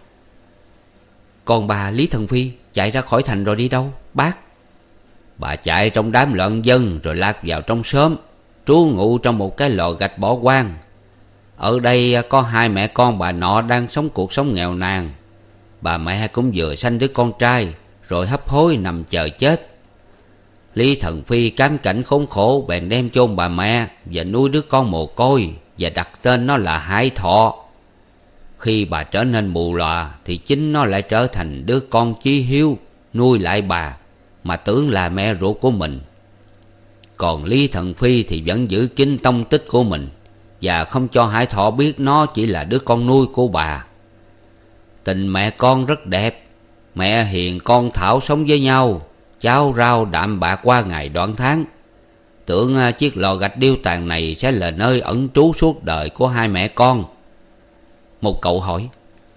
Còn bà Lý Thần Phi chạy ra khỏi thành rồi đi đâu bác? Bà chạy trong đám loạn dân rồi lạc vào trong xóm, trú ngụ trong một cái lò gạch bỏ hoang. Ở đây có hai mẹ con bà nọ đang sống cuộc sống nghèo nàn. Bà mẹ cũng vừa sanh đứa con trai rồi hấp hối nằm chờ chết. Lý Thần Phi cám cảnh khốn khổ bèn đem chôn bà mẹ và nuôi đứa con mồ côi và đặt tên nó là Hải Thọ. Khi bà trở nên mù lòa thì chính nó lại trở thành đứa con chí hiếu, nuôi lại bà mà tưởng là mẹ ruột của mình. Còn Lý Thần Phi thì vẫn giữ kín tông tích của mình và không cho Hải Thọ biết nó chỉ là đứa con nuôi của bà. Tình mẹ con rất đẹp. Mẹ hiền con thảo sống với nhau, cháo rau đạm bạc qua ngày đoạn tháng. Tưởng chiếc lò gạch điêu tàn này sẽ là nơi ẩn trú suốt đời của hai mẹ con. Một cậu hỏi: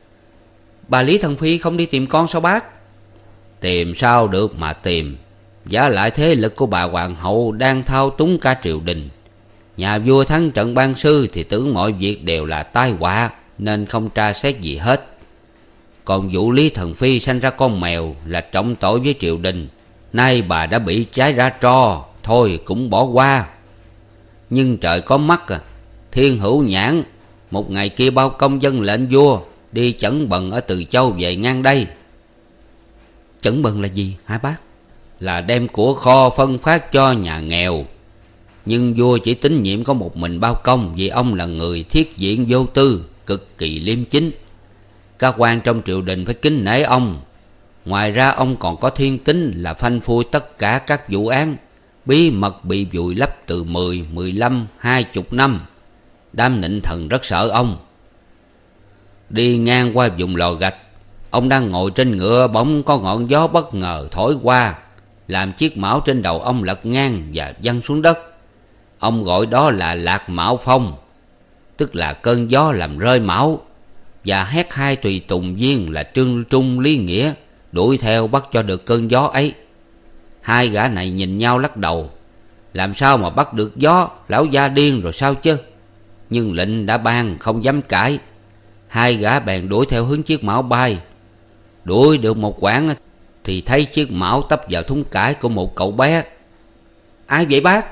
bà Lý Thần Phi không đi tìm con sao bác? Tìm sao được mà tìm. Giá lại thế lực của bà hoàng hậu đang thao túng cả triều đình. Nhà vua thắng trận ban sư thì tưởng mọi việc đều là tai họa nên không tra xét gì hết. Còn vụ Lý Thần Phi sanh ra con mèo là trọng tội với triều đình. Nay bà đã bị trái ra tro, thôi cũng bỏ qua. Nhưng trời có mắt à, thiên hữu nhãn. Một ngày kia bao công dân lệnh vua đi chẩn bần ở Từ Châu về ngang đây. Chẩn bần là gì hả bác? Là đem của kho phân phát cho nhà nghèo. Nhưng vua chỉ tín nhiệm có một mình bao công vì ông là người thiết diện vô tư, cực kỳ liêm chính. Các quan trong triều đình phải kính nể ông. Ngoài ra ông còn có thiên tính là phanh phui tất cả các vụ án bí mật bị vùi lấp từ mười, mười lăm, hai chục năm. Đám nịnh thần rất sợ ông. Đi ngang qua vùng lò gạch, ông đang ngồi trên ngựa bỗng có ngọn gió bất ngờ thổi qua, làm chiếc mão trên đầu ông lật ngang và văng xuống đất. Ông gọi đó là lạc mão phong, tức là cơn gió làm rơi mão, và hét hai tùy tùng viên là Trương Trung, Lý Nghĩa đuổi theo bắt cho được cơn gió ấy. Hai gã này nhìn nhau lắc đầu. Làm sao mà bắt được gió, lão gia điên rồi sao chứ. Nhưng lệnh đã ban không dám cãi. Hai gã bèn đuổi theo hướng chiếc mão bay. Đuổi được một quãng thì thấy chiếc mão tấp vào thúng cải của một cậu bé. Ai vậy bác?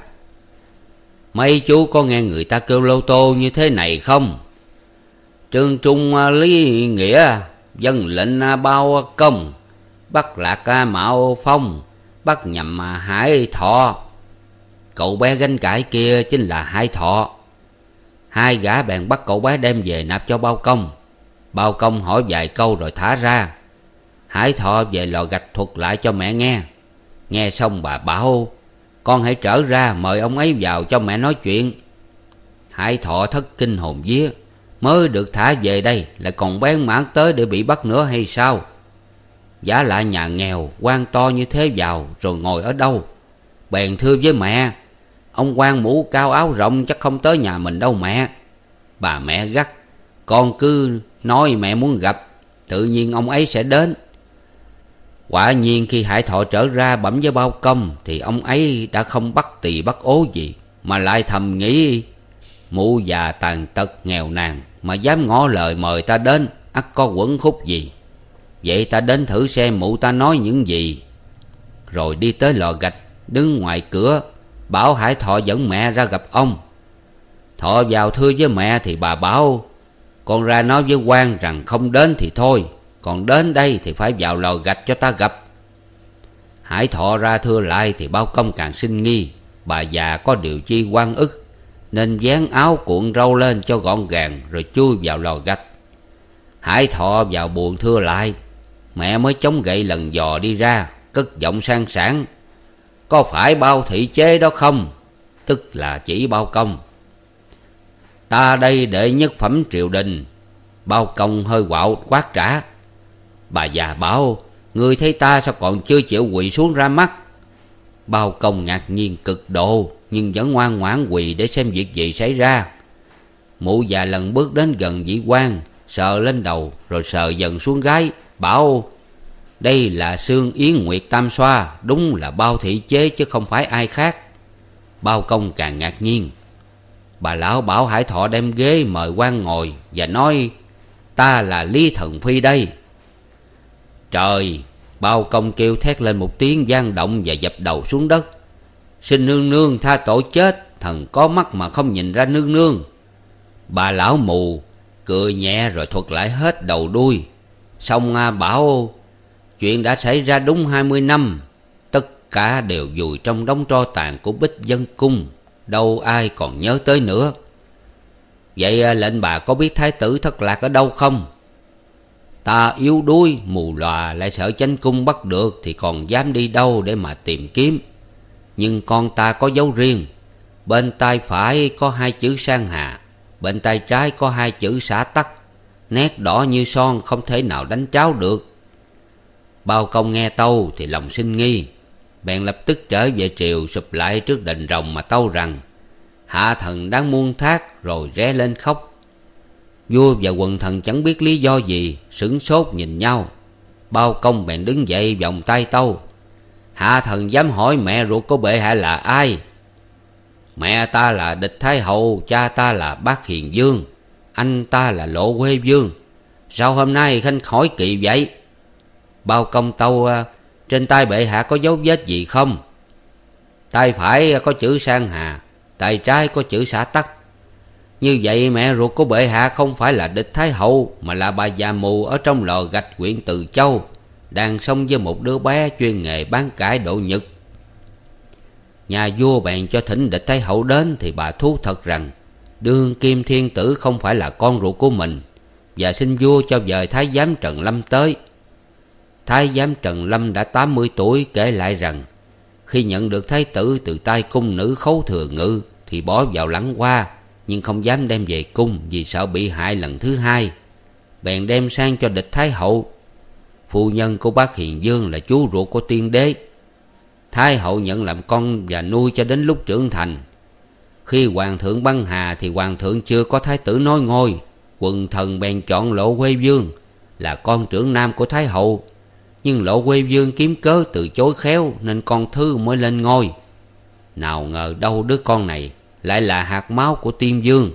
Mấy chú có nghe người ta kêu lô tô như thế này không? Trương Trung, Lý Nghĩa dân lệnh bao công bắt lạc mão phong, bắt nhầm Hải Thọ. Cậu bé gánh cải kia chính là Hải Thọ. Hai gã bèn bắt cậu bé đem về nạp cho bao công. Bao công hỏi vài câu rồi thả ra. Hải Thọ về lò gạch thuật lại cho mẹ nghe. Nghe xong bà bảo: con hãy trở ra mời ông ấy vào cho mẹ nói chuyện. Hải Thọ thất kinh hồn vía. Mới được thả về đây lại còn bén mảng tới để bị bắt nữa hay sao? Giả lại nhà nghèo quan to như thế vào rồi ngồi ở đâu? Bèn thưa với mẹ: ông quan mũ cao áo rộng chắc không tới nhà mình đâu mẹ. Bà mẹ gắt: con cứ nói mẹ muốn gặp, tự nhiên ông ấy sẽ đến. Quả nhiên khi Hải Thọ trở ra bẩm với bao công thì ông ấy đã không bắt tỳ bắt ố gì, mà lại thầm nghĩ: mụ già tàn tật nghèo nàn mà dám ngỏ lời mời ta đến, ắt có quẩn khúc gì. Vậy ta đến thử xem mụ ta nói những gì. Rồi đi tới lò gạch, đứng ngoài cửa bảo Hải Thọ dẫn mẹ ra gặp ông. Thọ vào thưa với mẹ thì bà bảo: con ra nói với quan rằng không đến thì thôi, còn đến đây thì phải vào lò gạch cho ta gặp. Hải Thọ ra thưa lại thì bao công càng sinh nghi. Bà già có điều chi oan ức nên vén áo cuộn râu lên cho gọn gàng rồi chui vào lò gạch. Hải Thọ vào buồng thưa lại. Mẹ mới chống gậy lần dò đi ra, cất giọng sang sảng: có phải bao thị chế đó không? Tức là chỉ bao công. Ta đây đệ nhất phẩm triều đình. Bao công hơi quạo quát trả. Bà già bảo: ngươi thấy ta sao còn chưa chịu quỳ xuống ra mắt? Bao công ngạc nhiên cực độ nhưng vẫn ngoan ngoãn quỳ để xem việc gì xảy ra. Mụ già lần bước đến gần vị quan, sờ lên đầu rồi sờ dần xuống gái, bảo: đây là Sương Yến Nguyệt Tam Xoa, đúng là bao thị chế chứ không phải ai khác. Bao Công càng ngạc nhiên. Bà lão bảo Hải Thọ đem ghế mời quan ngồi và nói: "Ta là Lý Thần Phi đây." Trời! Bao Công kêu thét lên một tiếng vang động và dập đầu xuống đất. "Xin nương nương tha tội chết, thần có mắt mà không nhìn ra nương nương." Bà lão mù cười nhẹ rồi thuật lại hết đầu đuôi. Xong bảo chuyện đã xảy ra đúng hai mươi năm, tất cả đều vùi trong đống tro tàn của Bích Vân Cung, đâu ai còn nhớ tới nữa. "Vậy lệnh bà có biết thái tử thất lạc ở đâu không?" "Ta yếu đuối mù lòa, lại sợ chánh cung bắt được thì còn dám đi đâu để mà tìm kiếm. Nhưng con ta có dấu riêng. Bên tay phải có hai chữ Sang Hà, bên tay trái có hai chữ Xã Tắc, nét đỏ như son, không thể nào đánh tráo được." Bao Công nghe tâu thì lòng sinh nghi, bèn lập tức trở về triều, sụp lại trước đền rồng mà tâu rằng hạ thần đáng muôn thác, rồi ré lên khóc. Vua và quần thần chẳng biết lý do gì, sửng sốt nhìn nhau. Bao Công bèn đứng dậy vòng tay tâu: "Hạ thần dám hỏi mẹ ruột của bệ hạ là ai?" "Mẹ ta là Địch Thái Hậu, cha ta là Bác Hiền Vương, anh ta là Lộ Quê Vương. Sao hôm nay khanh khỏi kỳ vậy?" Bao Công tâu: "Trên tay bệ hạ có dấu vết gì không?" "Tay phải có chữ Sang Hà, tay trái có chữ Xã Tắc." "Như vậy mẹ ruột của bệ hạ không phải là Địch Thái Hậu, mà là bà già mù ở trong lò gạch huyện Từ Châu, đang sống với một đứa bé chuyên nghề bán cải độ nhật." Nhà vua bèn cho thỉnh Địch Thái Hậu đến, thì bà thú thật rằng đương kim thiên tử không phải là con ruột của mình, và xin vua cho dời thái giám Trần Lâm tới. Thái giám Trần Lâm đã tám mươi tuổi, kể lại rằng khi nhận được thái tử từ tay cung nữ Khấu Thừa Ngự thì bỏ vào Lăng Hoa, nhưng không dám đem về cung vì sợ bị hại lần thứ hai, bèn đem sang cho Địch Thái Hậu. Phu nhân của Bác Hiền Vương là chú ruột của tiên đế. Thái hậu nhận làm con và nuôi cho đến lúc trưởng thành. Khi hoàng thượng băng hà thì hoàng thượng chưa có thái tử nối ngôi, quần thần bèn chọn Lộ Quê Vương là con trưởng nam của Thái hậu. Nhưng Lộ Quê Vương kiếm cớ từ chối khéo, nên con thứ mới lên ngôi. Nào ngờ đâu đứa con này lại là hạt máu của Tiên Vương.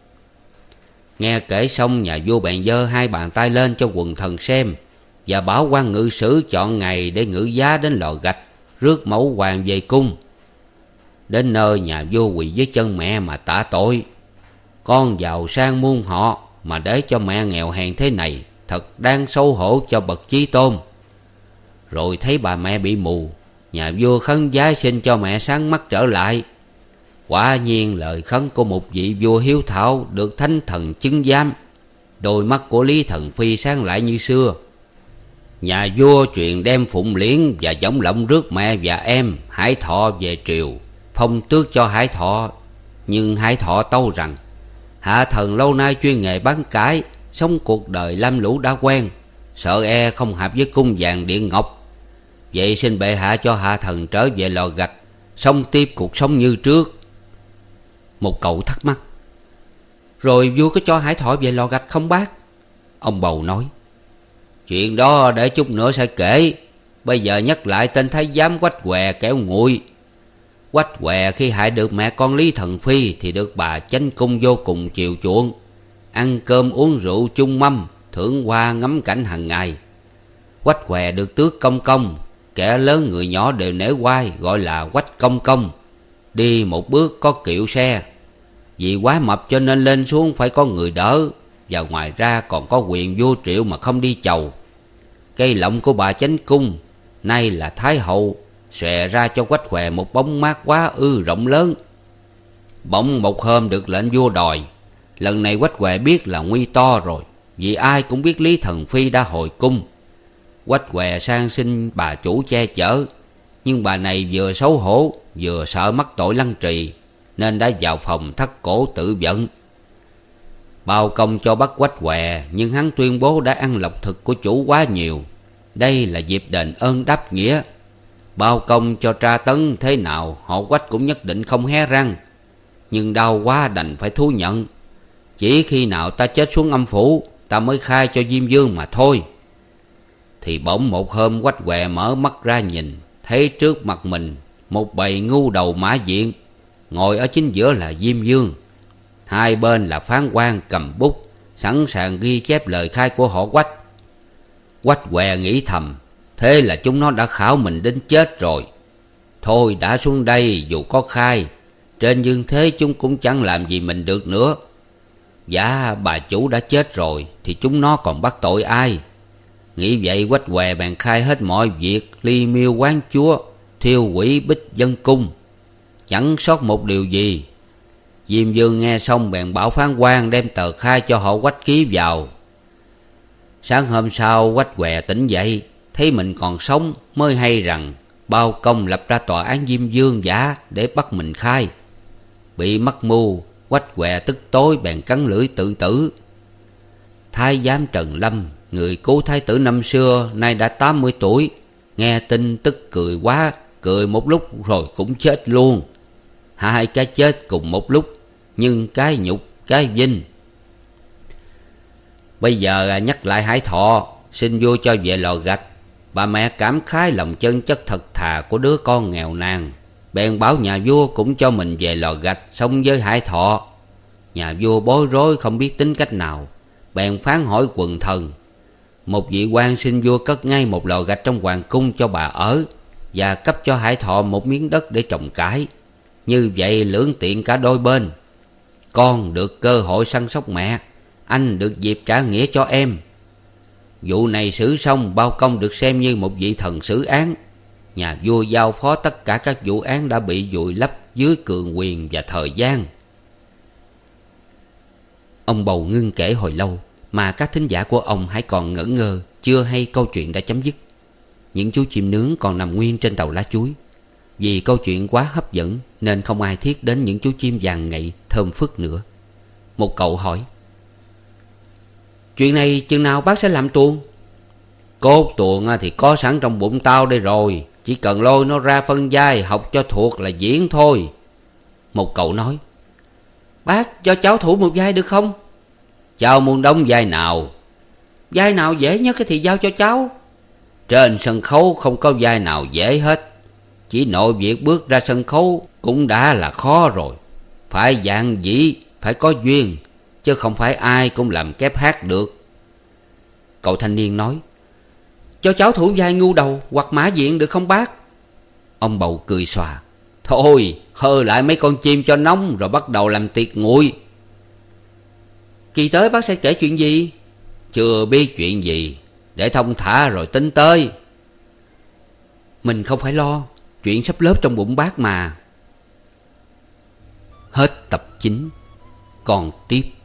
Nghe kể xong, nhà vua bèn giơ hai bàn tay lên cho quần thần xem, và bảo quan ngự sử chọn ngày để ngự giá đến lò gạch, rước mẫu hoàng về cung. Đến nơi, nhà vua quỳ dưới chân mẹ mà tạ tội: "Con giàu sang muôn họ mà để cho mẹ nghèo hèn thế này, thật đáng xấu hổ cho bậc chí tôn." Rồi thấy bà mẹ bị mù, nhà vua khấn vái xin cho mẹ sáng mắt trở lại. Quả nhiên lời khấn của một vị vua hiếu thảo được thánh thần chứng giám. Đôi mắt của Lý Thần Phi sáng lại như xưa. Nhà vua truyền đem phụng liễn và võng lọng rước mẹ và em Hải Thọ về triều, phong tước cho Hải Thọ. Nhưng Hải Thọ tâu rằng hạ thần lâu nay chuyên nghề bán cải, sống cuộc đời lam lũ đã quen, sợ e không hợp với cung vàng điện ngọc. Vậy xin bệ hạ cho hạ thần trở về lò gạch, sống tiếp cuộc sống như trước. Một cậu thắc mắc: "Rồi vua có cho Hải Thọ về lò gạch không bác?" Ông bầu nói: "Chuyện đó để chút nữa sẽ kể. Bây giờ nhắc lại tên thái giám Quách Què kẻo nguội. Quách Què khi hại được mẹ con Lý Thần Phi thì được bà chánh cung vô cùng chiều chuộng, ăn cơm uống rượu chung mâm, thưởng hoa ngắm cảnh hàng ngày. Quách Què được tước công công, kẻ lớn người nhỏ đều nể oai, gọi là Quách Công Công. Đi một bước có kiệu xe, vì quá mập cho nên lên xuống phải có người đỡ, và ngoài ra còn có quyền vua triệu mà không đi chầu. Cây lọng của bà chánh cung, nay là Thái hậu, xòe ra cho Quách Què một bóng mát quá ư rộng lớn. Bỗng một hôm được lệnh vua đòi. Lần này Quách Què biết là nguy to rồi, vì ai cũng biết Lý Thần Phi đã hồi cung. Quách Què sang xin bà chủ che chở, nhưng bà này vừa xấu hổ vừa sợ mắc tội lăng trì, nên đã vào phòng thắt cổ tự vận. Bao công cho bắt Quách Què, nhưng hắn tuyên bố đã ăn lộc thực của chủ quá nhiều. Đây là dịp đền ơn đáp nghĩa. Bao công cho tra tấn thế nào, họ Quách cũng nhất định không hé răng. Nhưng đau quá đành phải thú nhận. Chỉ khi nào ta chết xuống âm phủ, ta mới khai cho Diêm Vương mà thôi. Thì bỗng một hôm Quách Què mở mắt ra nhìn, thấy trước mặt mình một bầy ngu đầu mã diện, ngồi ở chính giữa là Diêm Vương. Hai bên là phán quan cầm bút, sẵn sàng ghi chép lời khai của họ Quách. Quách què nghĩ thầm, thế là chúng nó đã khảo mình đến chết rồi. Thôi đã xuống đây dù có khai, trên dương thế chúng cũng chẳng làm gì mình được nữa. Dạ bà chủ đã chết rồi thì chúng nó còn bắt tội ai. Nghĩ vậy Quách què bèn khai hết mọi việc ly miêu quán chúa, thiêu hủy bích dân cung, chẳng sót một điều gì. Diêm Vương nghe xong bèn bảo phán quan đem tờ khai cho họ Quách ký vào. Sáng hôm sau Quách què tỉnh dậy, thấy mình còn sống mới hay rằng bao công lập ra tòa án Diêm Vương giả để bắt mình khai. Bị mắc mưu, Quách què tức tối bèn cắn lưỡi tự tử. Thái giám Trần Lâm, người cứu thái tử năm xưa, nay đã tám mươi tuổi, nghe tin tức cười quá, cười một lúc rồi cũng chết luôn. Hai cái chết cùng một lúc, nhưng cái nhục cái vinh. Bây giờ nhắc lại Hải Thọ, xin vua cho về lò gạch. Bà mẹ cảm khái lòng chân chất thật thà của đứa con nghèo nàn, bèn bảo nhà vua cũng cho mình về lò gạch sống với Hải Thọ. Nhà vua bối rối không biết tính cách nào, bèn phán hỏi quần thần. Một vị quan xin vua cất ngay một lò gạch trong hoàng cung cho bà ở, và cấp cho Hải Thọ một miếng đất để trồng cải. Như vậy lưỡng tiện cả đôi bên. Con được cơ hội săn sóc mẹ, anh được dịp trả nghĩa cho em. Vụ này xử xong, bao công được xem như một vị thần xử án. Nhà vua giao phó tất cả các vụ án đã bị vùi lấp dưới cường quyền và thời gian. Ông Bầu ngưng kể hồi lâu, mà các thính giả của ông hãy còn ngỡ ngơ, chưa hay câu chuyện đã chấm dứt. Những chú chim nướng còn nằm nguyên trên tàu lá chuối. Vì câu chuyện quá hấp dẫn nên không ai thiết đến những chú chim vàng ngậy thơm phức nữa. Một cậu hỏi: chuyện này chừng nào bác sẽ làm tuồng? Cốt tuồng thì có sẵn trong bụng tao đây rồi, chỉ cần lôi nó ra phân vai học cho thuộc là diễn thôi. Một cậu nói: bác cho cháu thủ một vai được không? Cháu muốn đóng vai nào? Vai nào dễ nhất thì giao cho cháu. Trên sân khấu không có vai nào dễ hết. Chỉ nội việc bước ra sân khấu cũng đã là khó rồi. Phải dạng dĩ, phải có duyên, chứ không phải ai cũng làm kép hát được. Cậu thanh niên nói: cho cháu thủ vai ngu đầu hoặc mã diện được không bác? Ông Bầu cười xòa: thôi hơ lại mấy con chim cho nóng rồi bắt đầu làm tiệc nguội. Kỳ tới bác sẽ kể chuyện gì? Chưa biết chuyện gì, để thông thả rồi tính tới. Mình không phải lo, chuyện sắp lớp trong bụng bác mà. Hết tập chín, còn tiếp.